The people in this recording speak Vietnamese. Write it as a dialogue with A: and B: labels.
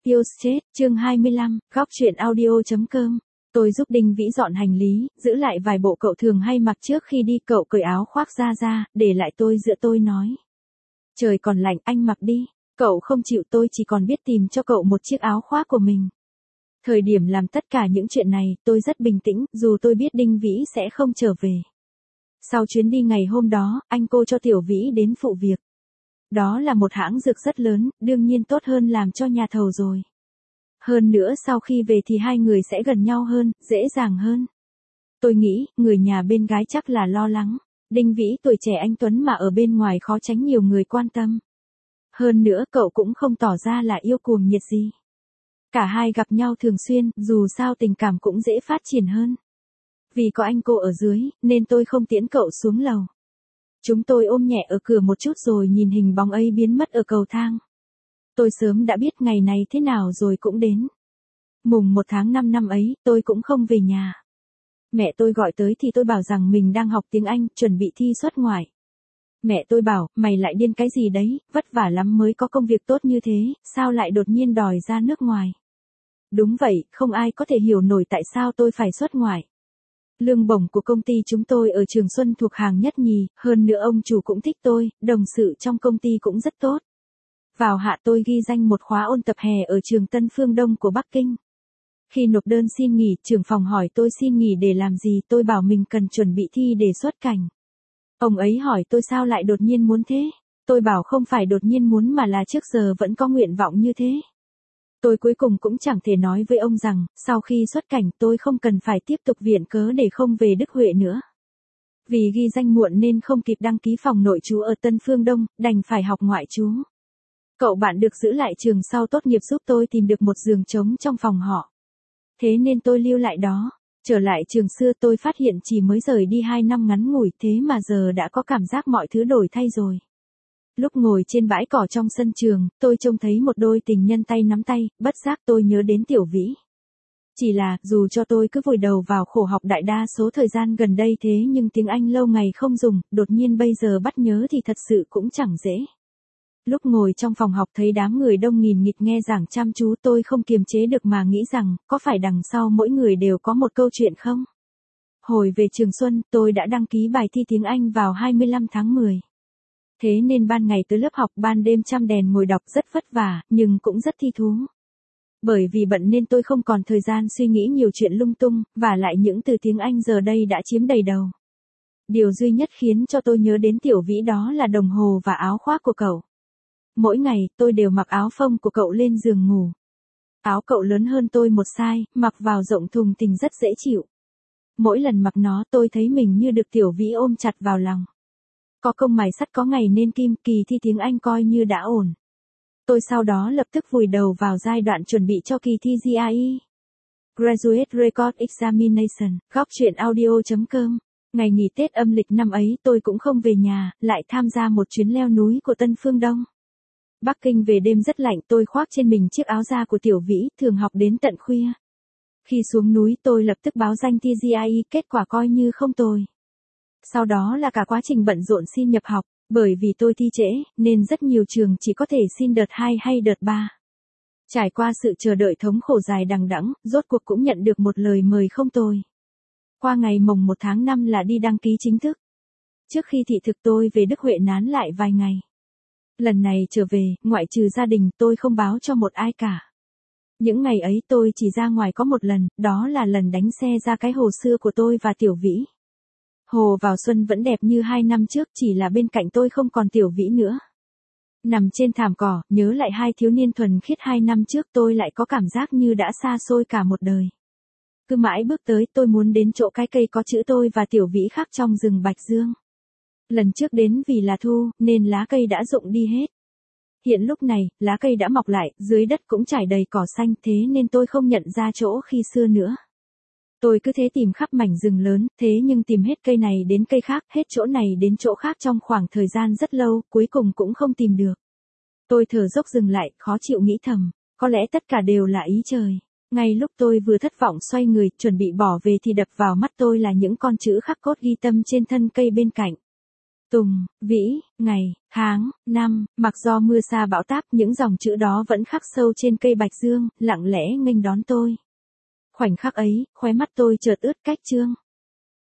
A: Tiêu chết, chương 25, góc truyện audio.com. Tôi giúp Đinh Vĩ dọn hành lý, giữ lại vài bộ cậu thường hay mặc trước khi đi. Cậu cởi áo khoác ra, để lại tôi giữa tôi nói. Trời còn lạnh, anh mặc đi. Cậu không chịu, tôi chỉ còn biết tìm cho cậu một chiếc áo khoác của mình. Thời điểm làm tất cả những chuyện này, tôi rất bình tĩnh, dù tôi biết Đinh Vĩ sẽ không trở về. Sau chuyến đi ngày hôm đó, anh cô cho Tiểu Vĩ đến phụ việc. Đó là một hãng dược rất lớn, đương nhiên tốt hơn làm cho nhà thầu rồi. Hơn nữa sau khi về thì hai người sẽ gần nhau hơn, dễ dàng hơn. Tôi nghĩ, người nhà bên gái chắc là lo lắng. Đinh Vĩ tuổi trẻ anh tuấn mà ở bên ngoài khó tránh nhiều người quan tâm. Hơn nữa cậu cũng không tỏ ra là yêu cuồng nhiệt gì. Cả hai gặp nhau thường xuyên, dù sao tình cảm cũng dễ phát triển hơn. Vì có anh cô ở dưới, nên tôi không tiễn cậu xuống lầu. Chúng tôi ôm nhẹ ở cửa một chút rồi nhìn hình bóng ấy biến mất ở cầu thang. Tôi sớm đã biết ngày này thế nào rồi cũng đến. Mùng 1 tháng 5 năm ấy, tôi cũng không về nhà. Mẹ tôi gọi tới thì tôi bảo rằng mình đang học tiếng Anh, chuẩn bị thi xuất ngoại. Mẹ tôi bảo, mày lại điên cái gì đấy, vất vả lắm mới có công việc tốt như thế, sao lại đột nhiên đòi ra nước ngoài. Đúng vậy, không ai có thể hiểu nổi tại sao tôi phải xuất ngoại. Lương bổng của công ty chúng tôi ở Trường Xuân thuộc hàng nhất nhì, hơn nữa ông chủ cũng thích tôi, đồng sự trong công ty cũng rất tốt. Vào hạ tôi ghi danh một khóa ôn tập hè ở trường Tân Phương Đông của Bắc Kinh. Khi nộp đơn xin nghỉ, trưởng phòng hỏi tôi xin nghỉ để làm gì, tôi bảo mình cần chuẩn bị thi để xuất cảnh. Ông ấy hỏi tôi sao lại đột nhiên muốn thế, tôi bảo không phải đột nhiên muốn mà là trước giờ vẫn có nguyện vọng như thế. Tôi cuối cùng cũng chẳng thể nói với ông rằng, sau khi xuất cảnh tôi không cần phải tiếp tục viện cớ để không về Đức Huệ nữa. Vì ghi danh muộn nên không kịp đăng ký phòng nội trú ở Tân Phương Đông, đành phải học ngoại trú. Cậu bạn được giữ lại trường sau tốt nghiệp giúp tôi tìm được một giường trống trong phòng họ. Thế nên tôi lưu lại đó. Trở lại trường xưa tôi phát hiện chỉ mới rời đi 2 năm ngắn ngủi thế mà giờ đã có cảm giác mọi thứ đổi thay rồi. Lúc ngồi trên bãi cỏ trong sân trường, tôi trông thấy một đôi tình nhân tay nắm tay, bất giác tôi nhớ đến Tiểu Vĩ. Chỉ là, dù cho tôi cứ vùi đầu vào khổ học đại đa số thời gian gần đây thế nhưng tiếng Anh lâu ngày không dùng, đột nhiên bây giờ bắt nhớ thì thật sự cũng chẳng dễ. Lúc ngồi trong phòng học thấy đám người đông nghìn nghịt nghe giảng chăm chú tôi không kiềm chế được mà nghĩ rằng, có phải đằng sau mỗi người đều có một câu chuyện không? Hồi về Trường Xuân, tôi đã đăng ký bài thi tiếng Anh vào 25 tháng 10. Thế nên ban ngày tới lớp học, ban đêm chăm đèn ngồi đọc rất vất vả, nhưng cũng rất thi thú. Bởi vì bận nên tôi không còn thời gian suy nghĩ nhiều chuyện lung tung, và lại những từ tiếng Anh giờ đây đã chiếm đầy đầu. Điều duy nhất khiến cho tôi nhớ đến Tiểu Vĩ đó là đồng hồ và áo khoác của cậu. Mỗi ngày, tôi đều mặc áo phông của cậu lên giường ngủ. Áo cậu lớn hơn tôi một size, mặc vào rộng thùng thình rất dễ chịu. Mỗi lần mặc nó tôi thấy mình như được Tiểu Vĩ ôm chặt vào lòng. Có công mài sắt có ngày nên kim, kỳ thi tiếng Anh coi như đã ổn. Tôi sau đó lập tức vùi đầu vào giai đoạn chuẩn bị cho kỳ thi GRE. Graduate Record Examination, góc truyện audio.com. Ngày nghỉ Tết âm lịch năm ấy tôi cũng không về nhà, lại tham gia một chuyến leo núi của Tân Phương Đông. Bắc Kinh về đêm rất lạnh, tôi khoác trên mình chiếc áo da của Tiểu Vĩ, thường học đến tận khuya. Khi xuống núi tôi lập tức báo danh thi GRE, kết quả coi như không tồi. Sau đó là cả quá trình bận rộn xin nhập học, bởi vì tôi thi trễ, nên rất nhiều trường chỉ có thể xin đợt 2 hay đợt 3. Trải qua sự chờ đợi thống khổ dài đằng đẵng, rốt cuộc cũng nhận được một lời mời không tồi. Qua ngày mùng 1 tháng 5 là đi đăng ký chính thức. Trước khi thị thực tôi về Đức Huệ nán lại vài ngày. Lần này trở về, ngoại trừ gia đình tôi không báo cho một ai cả. Những ngày ấy tôi chỉ ra ngoài có một lần, đó là lần đánh xe ra cái hồ xưa của tôi và Tiểu Vĩ. Hồ vào xuân vẫn đẹp như 2 năm trước, chỉ là bên cạnh tôi không còn Tiểu Vĩ nữa. Nằm trên thảm cỏ, nhớ lại hai thiếu niên thuần khiết 2 năm trước tôi lại có cảm giác như đã xa xôi cả một đời. Cứ mãi bước tới tôi muốn đến chỗ cái cây có chữ tôi và Tiểu Vĩ khắc trong rừng Bạch Dương. Lần trước đến vì là thu, nên lá cây đã rụng đi hết. Hiện lúc này, lá cây đã mọc lại, dưới đất cũng trải đầy cỏ xanh thế nên tôi không nhận ra chỗ khi xưa nữa. Tôi cứ thế tìm khắp mảnh rừng lớn, thế nhưng tìm hết cây này đến cây khác, hết chỗ này đến chỗ khác trong khoảng thời gian rất lâu, cuối cùng cũng không tìm được. Tôi thở dốc dừng lại, khó chịu nghĩ thầm, có lẽ tất cả đều là ý trời. Ngay lúc tôi vừa thất vọng xoay người, chuẩn bị bỏ về thì đập vào mắt tôi là những con chữ khắc cốt ghi tâm trên thân cây bên cạnh. Tùng, Vĩ, Ngày, Tháng, Năm, mặc do mưa sa bão táp những dòng chữ đó vẫn khắc sâu trên cây bạch dương, lặng lẽ nghênh đón tôi. Khoảnh khắc ấy, khóe mắt tôi chợt ướt cách chương.